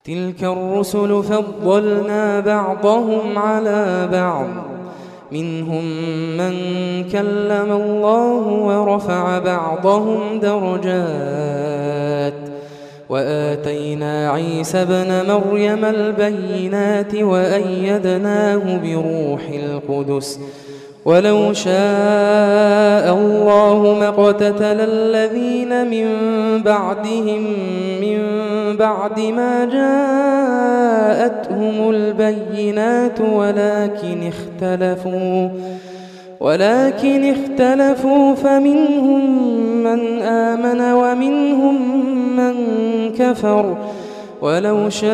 تلك الرسل فضلنا بعضهم على بعض منهم من كلم الله ورفع بعضهم درجات وآتينا عيسى ابن مريم البينات وأيدناه بروح القدس ولو شاء الله ما اقتتل الذين من بعدهم من بعد ما جاءتهم البينات ولكن اختلفوا فمنهم من آمن ومنهم من كفر ولو شاء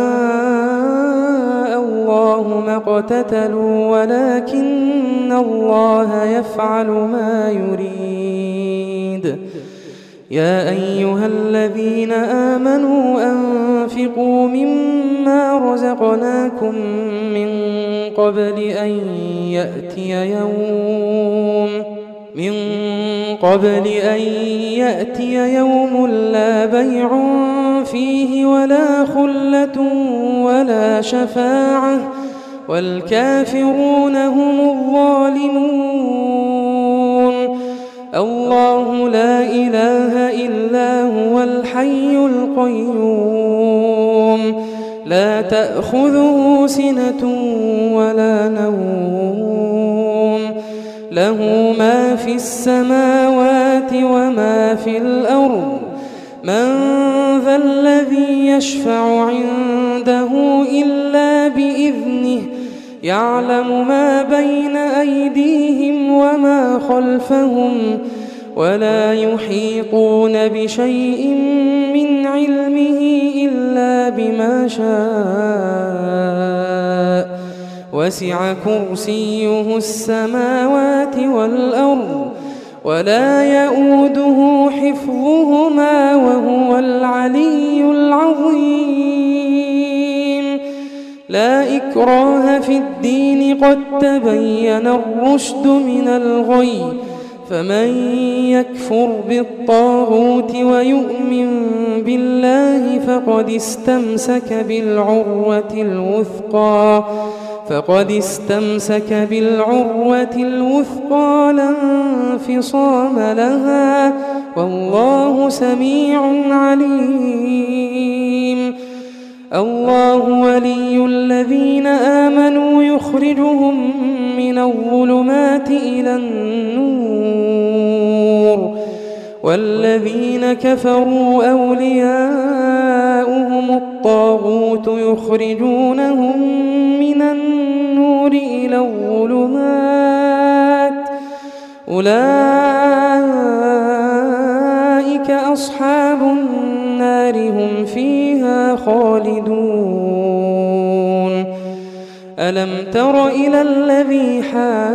الله ما اقتتلوا ولكن الله يفعل ما يريد. يا أيها الذين آمنوا أنفقوا مما رزقناكم من قبل أن يأتي يوم لا بيع فيه ولا خلة ولا شفاعة والكافرون هم الظالمون. الله لا إله إلا هو الحي القيوم لا تأخذه سنة ولا نوم له ما في السماوات وما في الأرض من ذا الذي يشفع عنده إلا بإذنه يعلم ما بين أيديهم وما خلفهم ولا يحيطون بشيء من علمه إلا بما شاء وسع كرسيه السماوات والأرض ولا يؤوده حفظهما وهو العلي العظيم. لا إكراه في الدين قد تبين الرشد من الغي فمن يكفر بالطاغوت ويؤمن بالله فقد استمسك بالعروة الوثقى لا انفصام لها والله سميع عليم. الله ولي الذين آمنوا يخرجهم من الظلمات إلى النور والذين كفروا أولياؤهم الطاغوت يخرجونهم من النور إلى الظلمات أولئك أصحاب النار هم فيها خالدون. ألم تر إلى الذي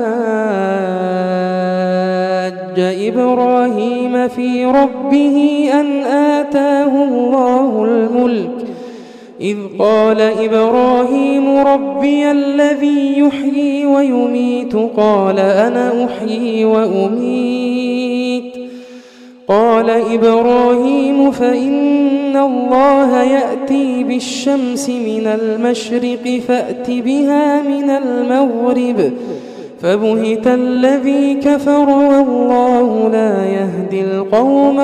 حاج إبراهيم في ربه أن آتاه الله الملك إذ قال إبراهيم ربي الذي يحيي ويميت قال أنا أحيي وأميت قال إبراهيم فإن الله يأتي بالشمس من المشرق فأت بها من المغرب فبهت الذي كفر والله لا يهدي القوم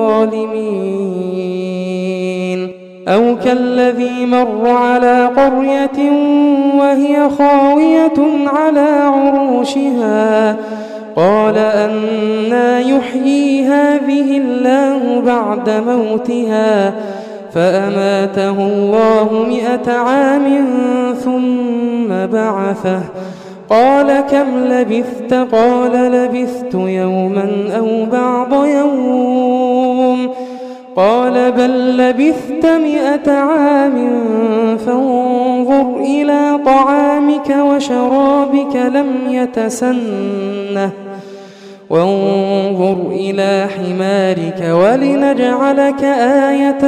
الظالمين. أو كالذي مر على قرية وهي خاوية على عروشها قال أنى يحيي هذه الله بعد موتها فأماته الله 100 عام ثم بعثه قال كم لبثت قال لبثت يوما أو بعض يوم قال بل لبثت 100 عام فانظر إلى طعامك وشرابك لم يتسنه وانظر إلى حمارك ولنجعلك آية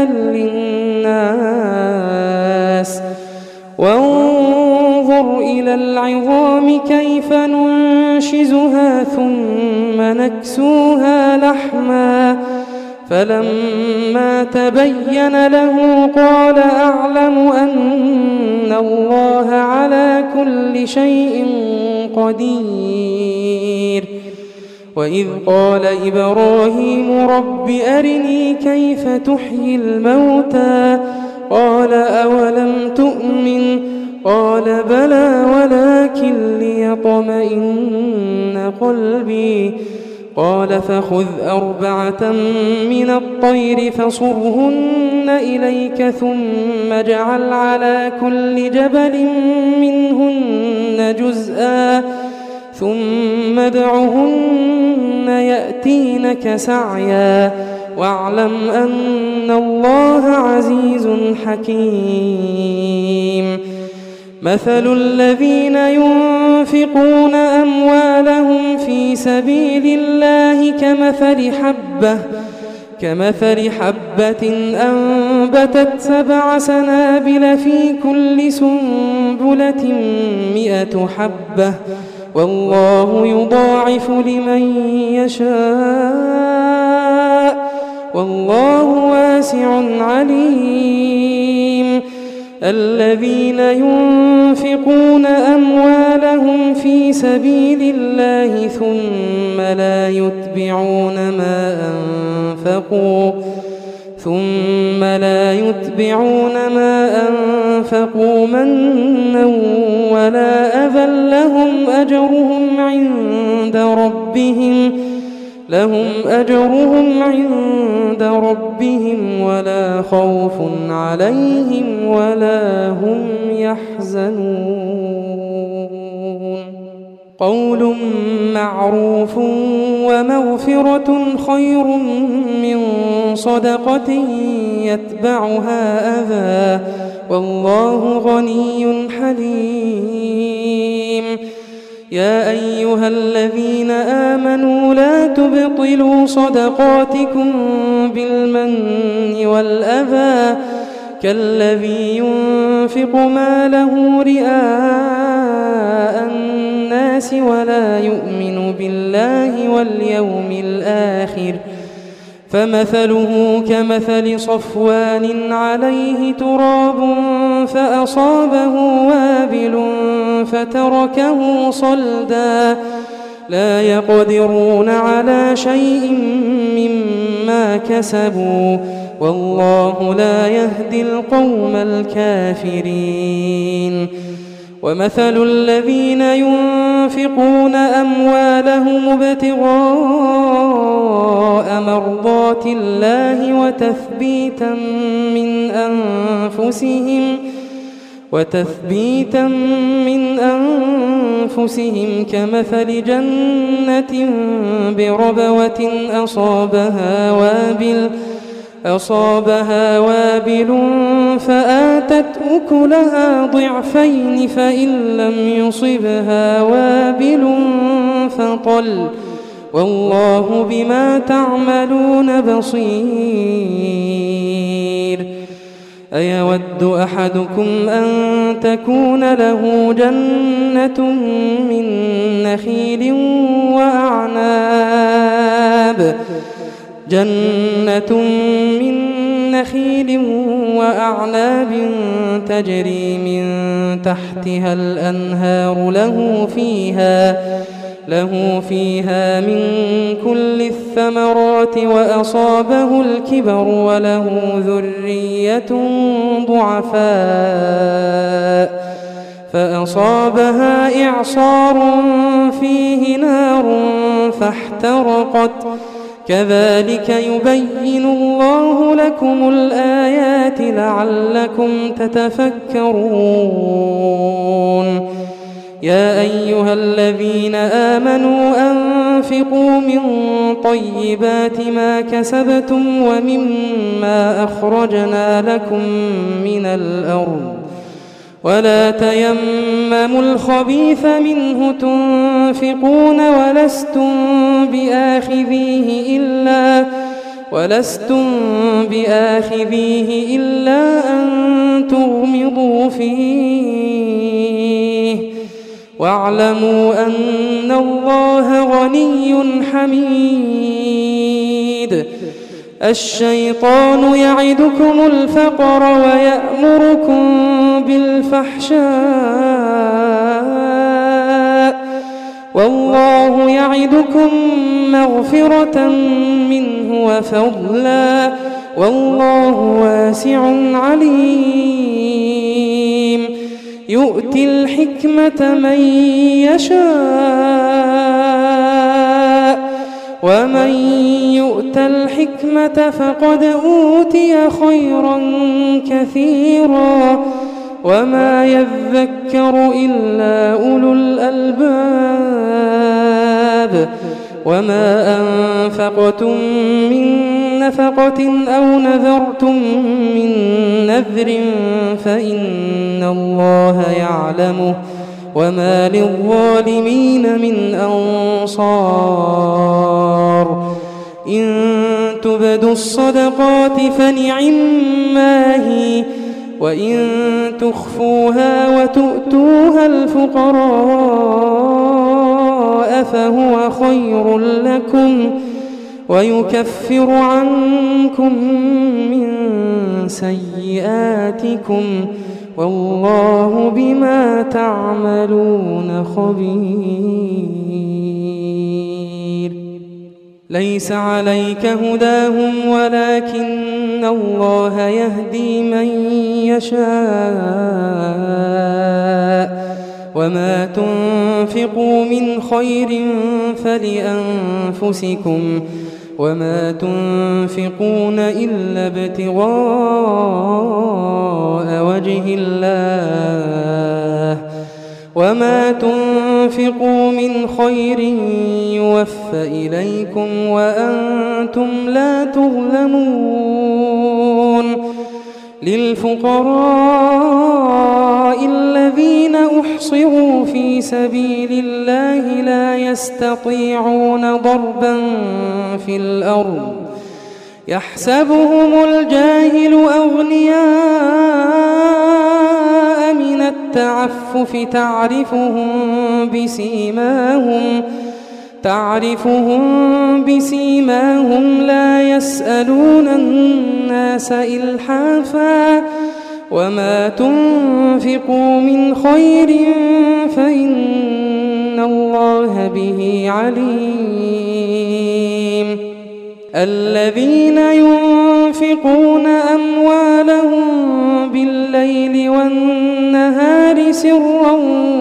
للناس وانظر إلى العظام كيف ننشزها ثم نكسوها لحما فلما تبين له قال أعلم الله على كل شيء قدير. وإذ قال إبراهيم رب أرني كيف تحيي الموتى قال أولم تؤمن قال بلى ولكن ليطمئن قلبي قال فخذ 4 من الطير فصرهن إليك ثم اجعل على كل جبل منهن جزءا ثم ادعهن يأتينك سعيا واعلم أن الله عزيز حكيم. مثل الذين ينفقون أموالهم في سبيل الله كمثل حبة أنبتت 7 سنابل في كل سنبلة 100 حبة والله يضاعف لمن يشاء والله واسع عليم. الذين ينفقون أموالهم في سبيل الله ثم لا يتبعون ما أنفقوا منا ولا أذى لهم أجرهم عند ربهم ولا خوف عليهم ولا هم يحزنون. قول معروف ومغفرة خير من صدقة يتبعها أذى والله غني حليم. يا أيها الذين آمنوا لا تبطلوا صدقاتكم بالمن والأذى كالذي ينفق ماله رئاء الناس ولا يؤمن بالله واليوم الآخر فمثله كمثل صفوان عليه تراب فأصابه وابل فتركه صلدا لا يقدرون على شيء مما كسبوا والله لا يهدي القوم الكافرين. ومثل الذين ينفقون أموالهم ابتغاء مرضات الله وتثبيتا من أنفسهم كمثل جنة بربوة أصابها وابل فآتت أكلها ضعفين فإن لم يصبها وابل فطل والله بما تعملون بصير. أيود أحدكم أن تكون له جنة من نخيل وأعناب تجري من تحتها الأنهار له فيها من كل الثمرات وأصابه الكبر وله ذرية ضعفاء فأصابها إعصار فيه نار فاحترقت كذلك يبين الله لكم الآيات لعلكم تتفكرون. يا أيها الذين آمنوا أنفقوا من طيبات ما كسبتم ومما أخرجنا لكم من الأرض ولا تيمموا الخبيث منه تنفقون ولستم بآخذيه إلا أن تغمضوا فيه واعلموا أن الله غني حميد. الشيطان يعدكم الفقر ويأمركم بالفحشاء الفحشاء والله يعدكم مغفرة منه وفضلا والله واسع عليم يؤتي الحكمة من يشاء ومن يؤت الحكمة فقد أوتي خيرا كثيرا وما يذكر إلا أولو الألباب وما أنفقتم من نفقة أو نذرتم من نذر فإن الله يعلمه وما للظالمين من أنصار إن تبدوا الصدقات فنعما هي وإن تخفوها وتؤتوها الفقراء فهو خير لكم ويكفر عنكم من سيئاتكم والله بما تعملون خبير ليس عليك هداهم ولكن الله يهدي من يشاء وما تنفقوا من خير فلأنفسكم وما تنفقون إلا ابتغاء وجه الله وما تنفقوا من خير يوفى إليكم وأنتم لا تظلمون للفقراء الذين أحصروا في سبيل الله لا يستطيعون ضربا في الأرض يحسبهم الجاهل أغنياء من التعفف تعرفهم بسيماهم لا يسألون الناس إلحافا وما تنفقوا من خير فإن الله به عليم الذين ينفقون أموالهم بالليل والنهار سرا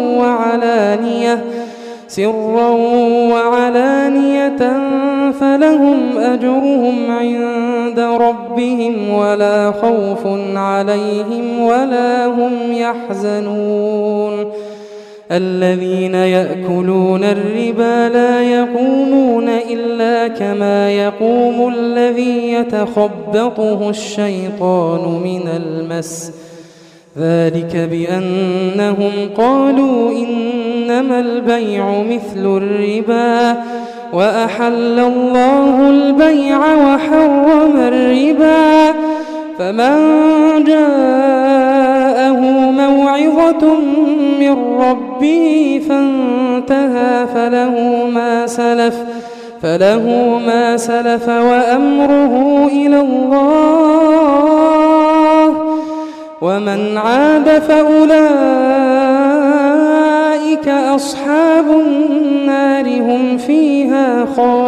وعلانية فلهم أجرهم عند ربهم ولا خوف عليهم ولا هم يحزنون الذين يأكلون الربا لا يقومون إلا كما يقوم الذي يتخبطه الشيطان من المس ذلك بأنهم قالوا إنما البيع مثل الربا وأحل الله البيع وحرم الربا فمن جاءه موعظة من ربه فانتهى فله ما سلف وأمره إلى الله ومن عاد فأولئك أصحاب النار هم فيها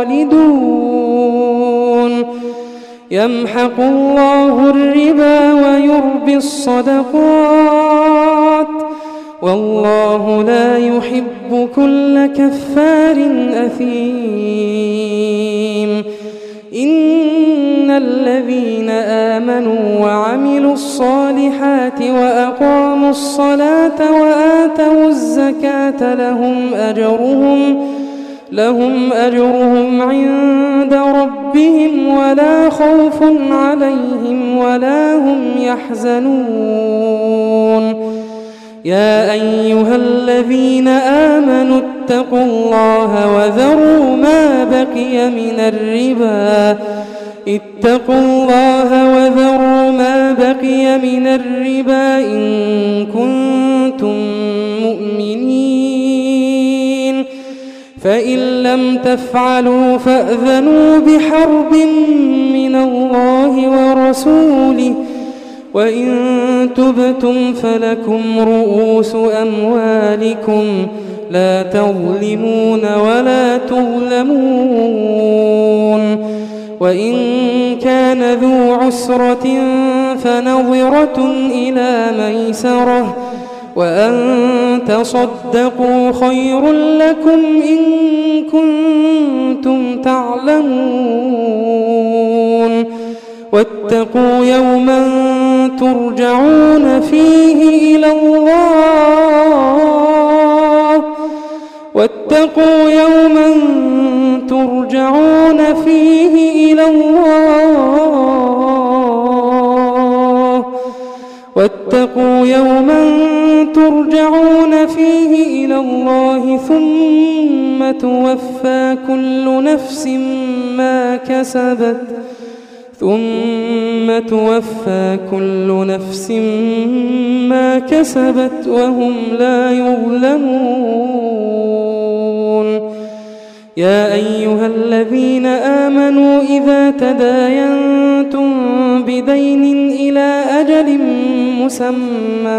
خالدون يمحق الله الربا ويربي الصدقات والله لا يحب كل كفار أثيم إن الذين آمنوا وعملوا الصالحات وأقاموا الصلاة وآتوا الزكاة لهم أجرهم عند ربهم ولا خوف عليهم ولا هم يحزنون يا أيها الذين آمنوا اتقوا الله وذروا ما بقي من الربا إن كنتم مؤمنين فإن لم تفعلوا فأذنوا بحرب من الله ورسوله وإن تبتم فلكم رؤوس أموالكم لا تظلمون ولا تظلمون. وإن كان ذو عسرة فنظرة إلى ميسرة وأن تصدقوا خير لكم إن كنتم تعلمون. واتقوا يوما ترجعون فيه إلى الله واتقوا يوما ترجعون فيه إلى الله واتقوا يوما ترجعون فيه إلى الله ثم توفى كل نفس ما كسبت وهم لا يظلمون. يا أيها الذين آمنوا إذا تداينتم بدين إلى أجل مسمى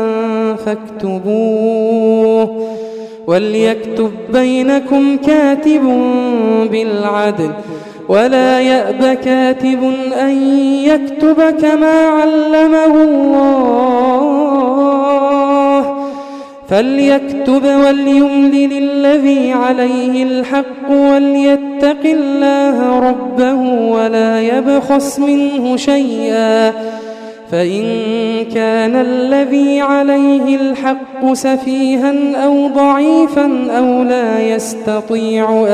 فاكتبوه وليكتب بينكم كاتب بالعدل ولا يأب كاتب أن يكتب كما علمه الله فليكتب وليملل الذي عليه الحق وليتق الله ربه ولا يبخس منه شيئا فإن كان الذي عليه الحق سفيها أو ضعيفا أو لا يستطيع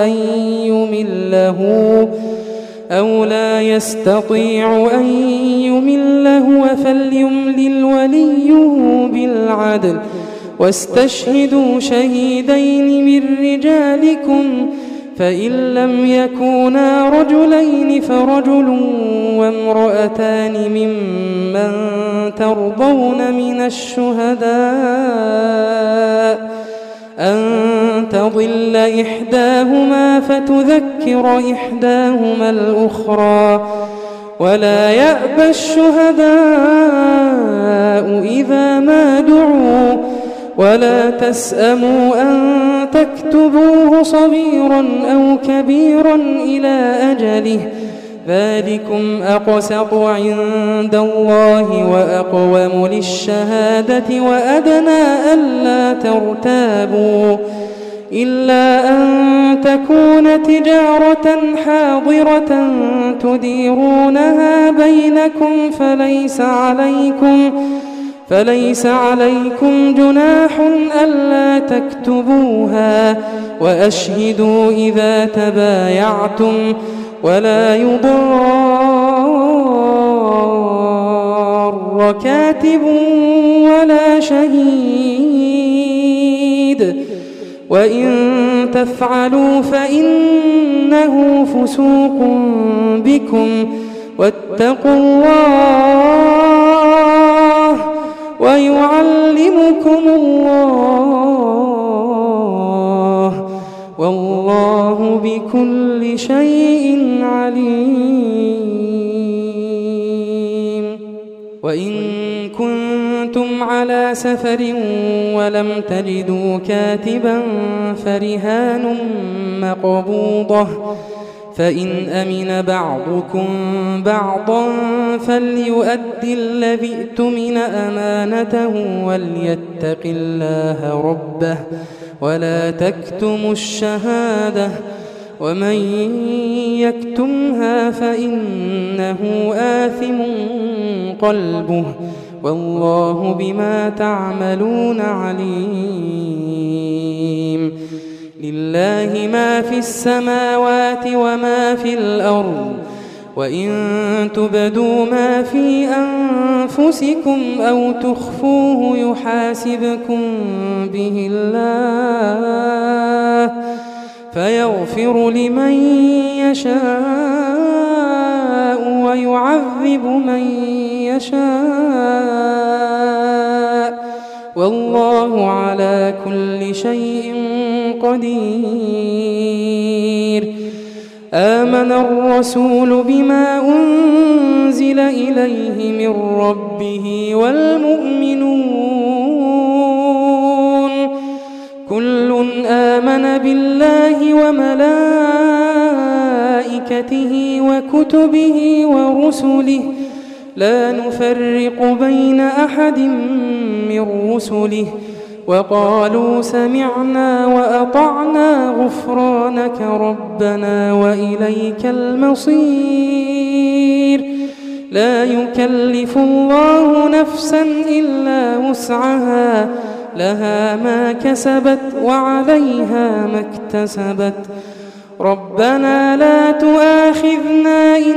أن يمل فليملل وليه بالعدل واستشهدوا شهيدين من رجالكم فإن لم يكونا رجلين فرجل وامرأتان ممن ترضون من الشهداء أن تضل إحداهما فتذكر إحداهما الأخرى ولا يأبى الشهداء إذا ما دعوا ولا تسأموا أن تكتبوه صغيرا أو كبيرا إلى أجله ذلكم أقسط عند الله وأقوم للشهادة وأدنى ألا ترتابوا إلا أن تكون تجارة حاضرة تديرونها بينكم فليس عليكم جناح ألا تكتبوها وأشهدوا إذا تبايعتم ولا يضار كاتب ولا شهيد وإن تفعلوا فإنه فسوق بكم واتقوا الله ويعلمكم الله والله بكل شيء عليم. وإن كنتم على سفر ولم تجدوا كاتبا فرهان مقبوضة فإن أمن بعضكم بعضا فليؤدي الذي اؤتمن أمانته وليتق الله ربه ولا تكتموا الشهادة ومن يكتمها فإنه آثم قلبه والله بما تعملون عليم. لله ما في السماوات وما في الأرض وإن تبدوا ما في أنفسكم أو تخفوه يحاسبكم به الله فيغفر لمن يشاء ويعذب من يشاء والله على كل شيء قدير. آمن الرسول بما أنزل إليه من ربه والمؤمنون كل آمن بالله وملائكته وكتبه ورسله لا نفرق بين أحد من رسله وقالوا سمعنا وأطعنا غفرانك ربنا وإليك المصير لا يكلف الله نفسا إلا وسعها لها ما كسبت وعليها ما اكتسبت ربنا لا تؤاخذنا إن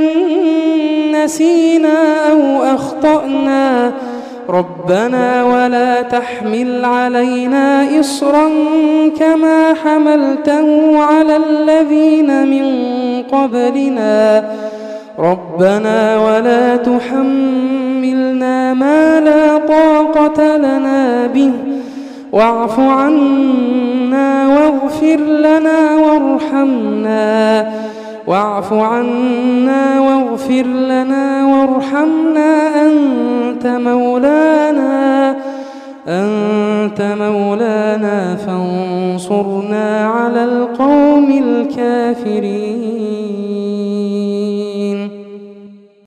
نسينا أو أخطأنا ربنا ولا تحمل علينا إصرا كما حملته على الذين من قبلنا ربنا ولا تحملنا ما لا طاقة لنا به واعف عنا واغفر لنا وارحمنا واعف عنا واغفر لنا وارحمنا أنت مولانا فانصرنا على القوم الكافرين.